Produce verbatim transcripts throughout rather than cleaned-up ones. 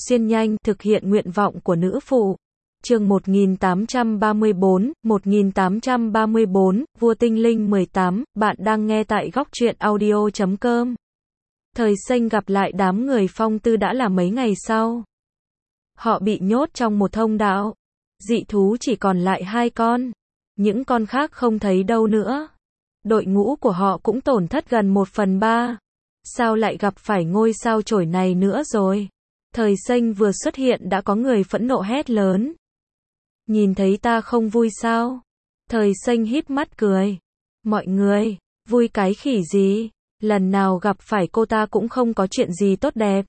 xuyên nhanh, thực hiện nguyện vọng của nữ phụ. Chương một nghìn tám trăm ba mươi bốn, một nghìn tám trăm ba mươi bốn, Vua Tinh Linh mười tám, bạn đang nghe tại góc truyện audio chấm com. Thời Xanh gặp lại đám người phong tư đã là mấy ngày sau. Họ bị nhốt trong một thông đạo. Dị thú chỉ còn lại hai con. Những con khác không thấy đâu nữa. Đội ngũ của họ cũng tổn thất gần một phần ba. Sao lại gặp phải ngôi sao chổi này nữa rồi? Thời Xanh vừa xuất hiện đã có người phẫn nộ hét lớn. Nhìn thấy ta không vui sao? Thời Xanh híp mắt cười. Mọi người, vui cái khỉ gì? Lần nào gặp phải cô ta cũng không có chuyện gì tốt đẹp.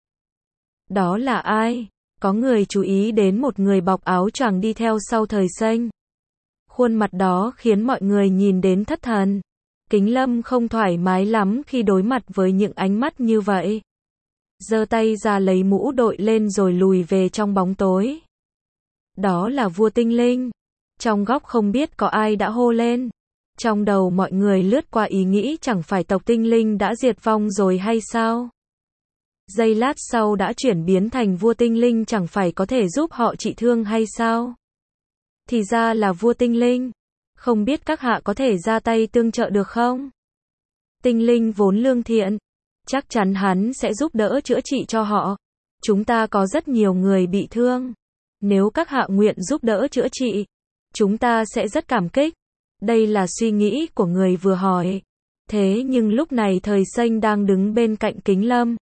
Đó là ai? Có người chú ý đến một người bọc áo choàng đi theo sau Thời Xanh. Khuôn mặt đó khiến mọi người nhìn đến thất thần. Kính Lâm không thoải mái lắm khi đối mặt với những ánh mắt như vậy. Giơ tay ra lấy mũ đội lên rồi lùi về trong bóng tối. Đó là Vua Tinh Linh. Trong góc không biết có ai đã hô lên. Trong đầu mọi người lướt qua ý nghĩ chẳng phải tộc Tinh Linh đã diệt vong rồi hay sao? Giây lát sau đã chuyển biến thành Vua Tinh Linh chẳng phải có thể giúp họ trị thương hay sao? Thì ra là Vua Tinh Linh. Không biết các hạ có thể ra tay tương trợ được không? Tinh Linh vốn lương thiện. Chắc chắn hắn sẽ giúp đỡ chữa trị cho họ. Chúng ta có rất nhiều người bị thương. Nếu các hạ nguyện giúp đỡ chữa trị, chúng ta sẽ rất cảm kích. Đây là suy nghĩ của người vừa hỏi. Thế nhưng lúc này Thời Xanh đang đứng bên cạnh Kính Lâm.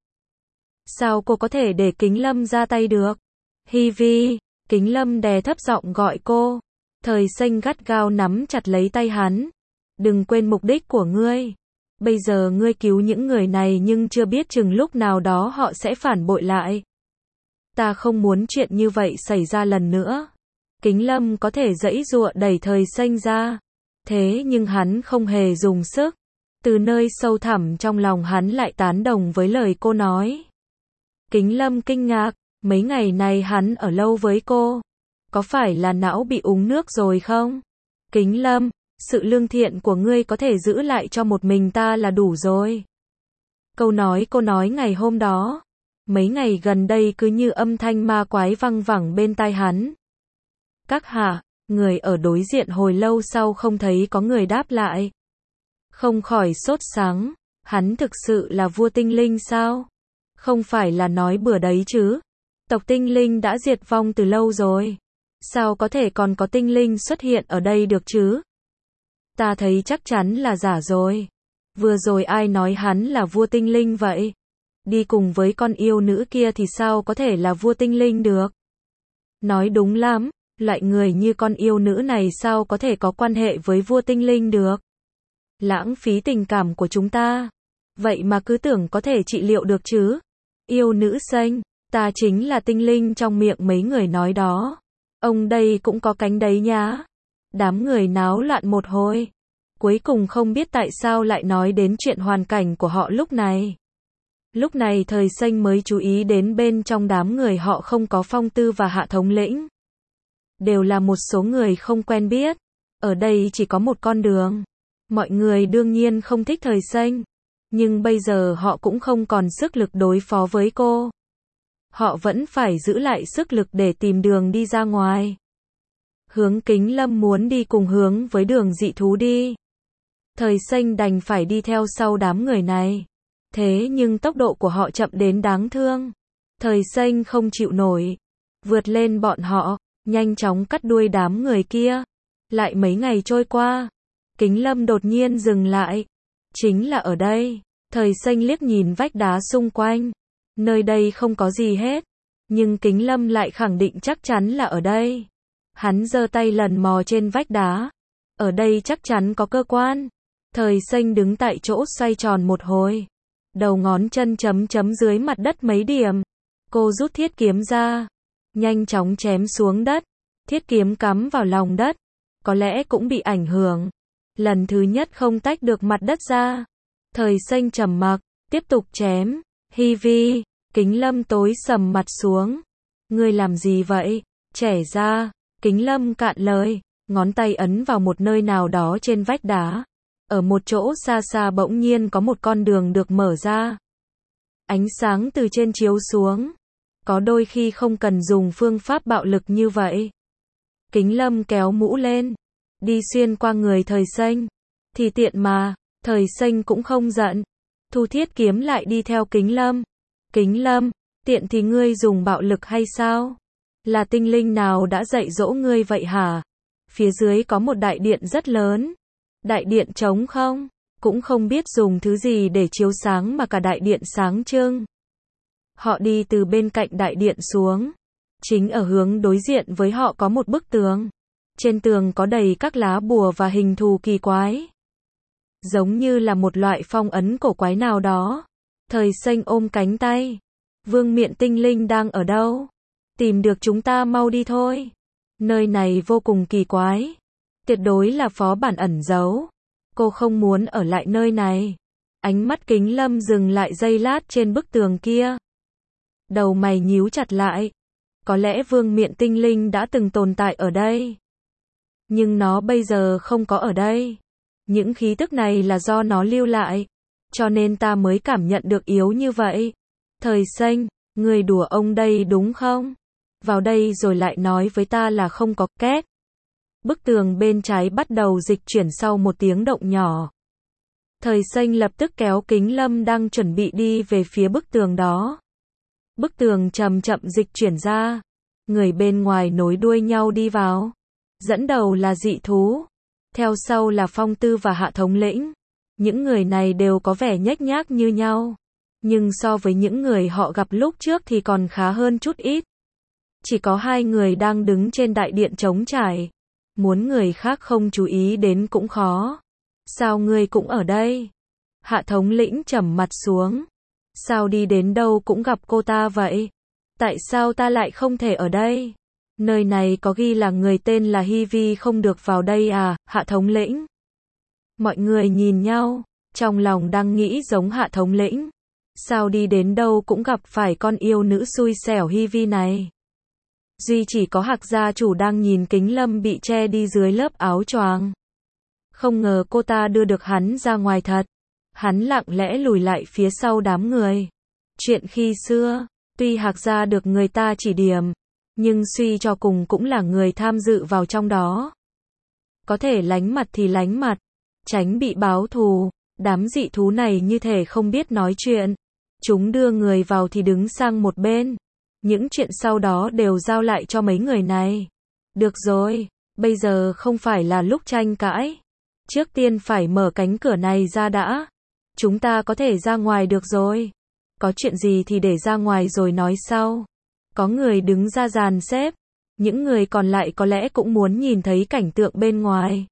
Sao cô có thể để Kính Lâm ra tay được? Hi Vi, Kính Lâm đè thấp giọng gọi cô. Thời Xanh gắt gao nắm chặt lấy tay hắn. Đừng quên mục đích của ngươi. Bây giờ ngươi cứu những người này nhưng chưa biết chừng lúc nào đó họ sẽ phản bội lại. Ta không muốn chuyện như vậy xảy ra lần nữa. Kính Lâm có thể giãy giụa đẩy Thời Xanh ra. Thế nhưng hắn không hề dùng sức. Từ nơi sâu thẳm trong lòng hắn lại tán đồng với lời cô nói. Kính Lâm kinh ngạc. Mấy ngày này hắn ở lâu với cô. Có phải là não bị uống nước rồi không? Kính Lâm, sự lương thiện của ngươi có thể giữ lại cho một mình ta là đủ rồi. Câu nói cô nói ngày hôm đó. Mấy ngày gần đây cứ như âm thanh ma quái văng vẳng bên tai hắn. Các hạ, người ở đối diện hồi lâu sau không thấy có người đáp lại. Không khỏi sốt sắng, hắn thực sự là Vua Tinh Linh sao? Không phải là nói bừa đấy chứ? Tộc Tinh Linh đã diệt vong từ lâu rồi. Sao có thể còn có Tinh Linh xuất hiện ở đây được chứ? Ta thấy chắc chắn là giả rồi. Vừa rồi ai nói hắn là Vua Tinh Linh vậy? Đi cùng với con yêu nữ kia thì sao có thể là Vua Tinh Linh được? Nói đúng lắm, loại người như con yêu nữ này sao có thể có quan hệ với Vua Tinh Linh được? Lãng phí tình cảm của chúng ta. Vậy mà cứ tưởng có thể trị liệu được chứ? Yêu nữ Xanh, ta chính là Tinh Linh trong miệng mấy người nói đó. Ông đây cũng có cánh đấy nhá. Đám người náo loạn một hồi. Cuối cùng không biết tại sao lại nói đến chuyện hoàn cảnh của họ lúc này. Lúc này Thời Xanh mới chú ý đến bên trong đám người họ không có Phong Tư và Hạ Thống Lĩnh. Đều là một số người không quen biết. Ở đây chỉ có một con đường. Mọi người đương nhiên không thích Thời Xanh. Nhưng bây giờ họ cũng không còn sức lực đối phó với cô. Họ vẫn phải giữ lại sức lực để tìm đường đi ra ngoài. Hướng Kính Lâm muốn đi cùng hướng với đường dị thú đi. Thời Xanh đành phải đi theo sau đám người này. Thế nhưng tốc độ của họ chậm đến đáng thương. Thời Xanh không chịu nổi. Vượt lên bọn họ, nhanh chóng cắt đuôi đám người kia. Lại mấy ngày trôi qua. Kính Lâm đột nhiên dừng lại. Chính là ở đây. Thời Xanh liếc nhìn vách đá xung quanh. Nơi đây không có gì hết. Nhưng Kính Lâm lại khẳng định chắc chắn là ở đây. Hắn giơ tay lần mò trên vách đá. Ở đây chắc chắn có cơ quan. Thời Xanh đứng tại chỗ xoay tròn một hồi. Đầu ngón chân chấm chấm dưới mặt đất mấy điểm. Cô rút thiết kiếm ra. Nhanh chóng chém xuống đất. Thiết kiếm cắm vào lòng đất. Có lẽ cũng bị ảnh hưởng. Lần thứ nhất không tách được mặt đất ra. Thời Xanh trầm mặc. Tiếp tục chém. Hi Vi. Kính Lâm tối sầm mặt xuống. Ngươi làm gì vậy? Trẻ ra. Kính Lâm cạn lời. Ngón tay ấn vào một nơi nào đó trên vách đá. Ở một chỗ xa xa bỗng nhiên có một con đường được mở ra. Ánh sáng từ trên chiếu xuống. Có đôi khi không cần dùng phương pháp bạo lực như vậy. Kính Lâm kéo mũ lên, đi xuyên qua người Thời Xanh. Thì tiện mà, Thời Xanh cũng không giận. Thu Thiết Kiếm lại đi theo Kính Lâm. Kính Lâm, tiện thì ngươi dùng bạo lực hay sao? Là tinh linh nào đã dạy dỗ ngươi vậy hả? Phía dưới có một đại điện rất lớn. Đại điện trống không? Cũng không biết dùng thứ gì để chiếu sáng mà cả đại điện sáng trưng. Họ đi từ bên cạnh đại điện xuống. Chính ở hướng đối diện với họ có một bức tường. Trên tường có đầy các lá bùa và hình thù kỳ quái. Giống như là một loại phong ấn cổ quái nào đó. Thời Xanh ôm cánh tay. Vương miện tinh linh đang ở đâu? Tìm được chúng ta mau đi thôi. Nơi này vô cùng kỳ quái. Tuyệt đối là phó bản ẩn giấu. Cô không muốn ở lại nơi này. Ánh mắt Kính Lâm dừng lại giây lát trên bức tường kia. Đầu mày nhíu chặt lại. Có lẽ vương miện tinh linh đã từng tồn tại ở đây. Nhưng nó bây giờ không có ở đây. Những khí tức này là do nó lưu lại. Cho nên ta mới cảm nhận được yếu như vậy. Thời Xanh, người đùa ông đây đúng không? Vào đây rồi lại nói với ta là không có két. Bức tường bên trái bắt đầu dịch chuyển sau một tiếng động nhỏ. Thời Xanh lập tức kéo Kính Lâm đang chuẩn bị đi về phía bức tường đó. Bức tường chậm chậm dịch chuyển ra. Người bên ngoài nối đuôi nhau đi vào. Dẫn đầu là dị thú. Theo sau là Phong Tư và Hạ Thống Lĩnh. Những người này đều có vẻ nhếch nhác như nhau. Nhưng so với những người họ gặp lúc trước thì còn khá hơn chút ít. Chỉ có hai người đang đứng trên đại điện trống trải. Muốn người khác không chú ý đến cũng khó. Sao ngươi cũng ở đây? Hạ Thống Lĩnh trầm mặt xuống. Sao đi đến đâu cũng gặp cô ta vậy? Tại sao ta lại không thể ở đây? Nơi này có ghi là người tên là Hy Vi không được vào đây à, Hạ Thống Lĩnh? Mọi người nhìn nhau, trong lòng đang nghĩ giống Hạ Thống Lĩnh. Sao đi đến đâu cũng gặp phải con yêu nữ xui xẻo Hy Vi này? Duy chỉ có Hạc gia chủ đang nhìn Kính Lâm bị che đi dưới lớp áo choàng. Không ngờ cô ta đưa được hắn ra ngoài thật. Hắn lặng lẽ lùi lại phía sau đám người. Chuyện khi xưa, tuy Hạc gia được người ta chỉ điểm, nhưng suy cho cùng cũng là người tham dự vào trong đó. Có thể lánh mặt thì lánh mặt, tránh bị báo thù. Đám dị thú này như thể không biết nói chuyện. Chúng đưa người vào thì đứng sang một bên. Những chuyện sau đó đều giao lại cho mấy người này. Được rồi, bây giờ không phải là lúc tranh cãi. Trước tiên phải mở cánh cửa này ra đã. Chúng ta có thể ra ngoài được rồi. Có chuyện gì thì để ra ngoài rồi nói sau. Có người đứng ra dàn xếp. Những người còn lại có lẽ cũng muốn nhìn thấy cảnh tượng bên ngoài.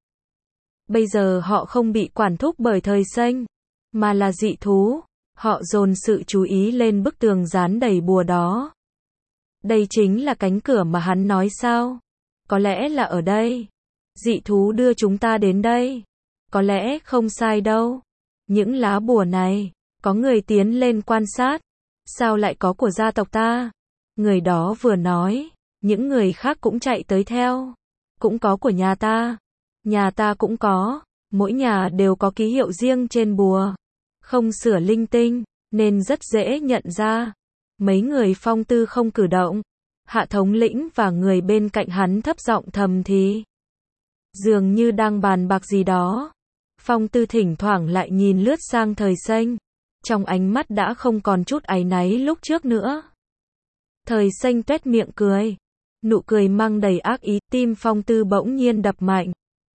Bây giờ họ không bị quản thúc bởi Thời Xanh, mà là dị thú. Họ dồn sự chú ý lên bức tường dán đầy bùa đó. Đây chính là cánh cửa mà hắn nói sao? Có lẽ là ở đây. Dị thú đưa chúng ta đến đây. Có lẽ không sai đâu. Những lá bùa này, có người tiến lên quan sát. Sao lại có của gia tộc ta? Người đó vừa nói, những người khác cũng chạy tới theo. Cũng có của nhà ta. Nhà ta cũng có. Mỗi nhà đều có ký hiệu riêng trên bùa. Không sửa linh tinh, nên rất dễ nhận ra. Mấy người Phong Tư không cử động. Hạ Thống Lĩnh và người bên cạnh hắn thấp giọng thầm thì. Dường như đang bàn bạc gì đó. Phong Tư thỉnh thoảng lại nhìn lướt sang Thời Xanh. Trong ánh mắt đã không còn chút áy náy lúc trước nữa. Thời Xanh tuét miệng cười. Nụ cười mang đầy ác ý, tim Phong Tư bỗng nhiên đập mạnh.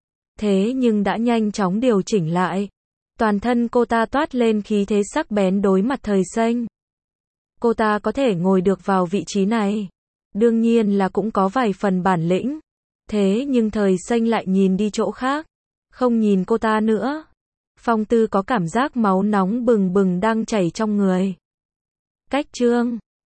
Thế nhưng đã nhanh chóng điều chỉnh lại. Toàn thân cô ta toát lên khí thế sắc bén đối mặt Thời Xanh. Cô ta có thể ngồi được vào vị trí này. Đương nhiên là cũng có vài phần bản lĩnh. Thế nhưng Thời Xanh lại nhìn đi chỗ khác. Không nhìn cô ta nữa. Phong Tư có cảm giác máu nóng bừng bừng đang chảy trong người. Cách chương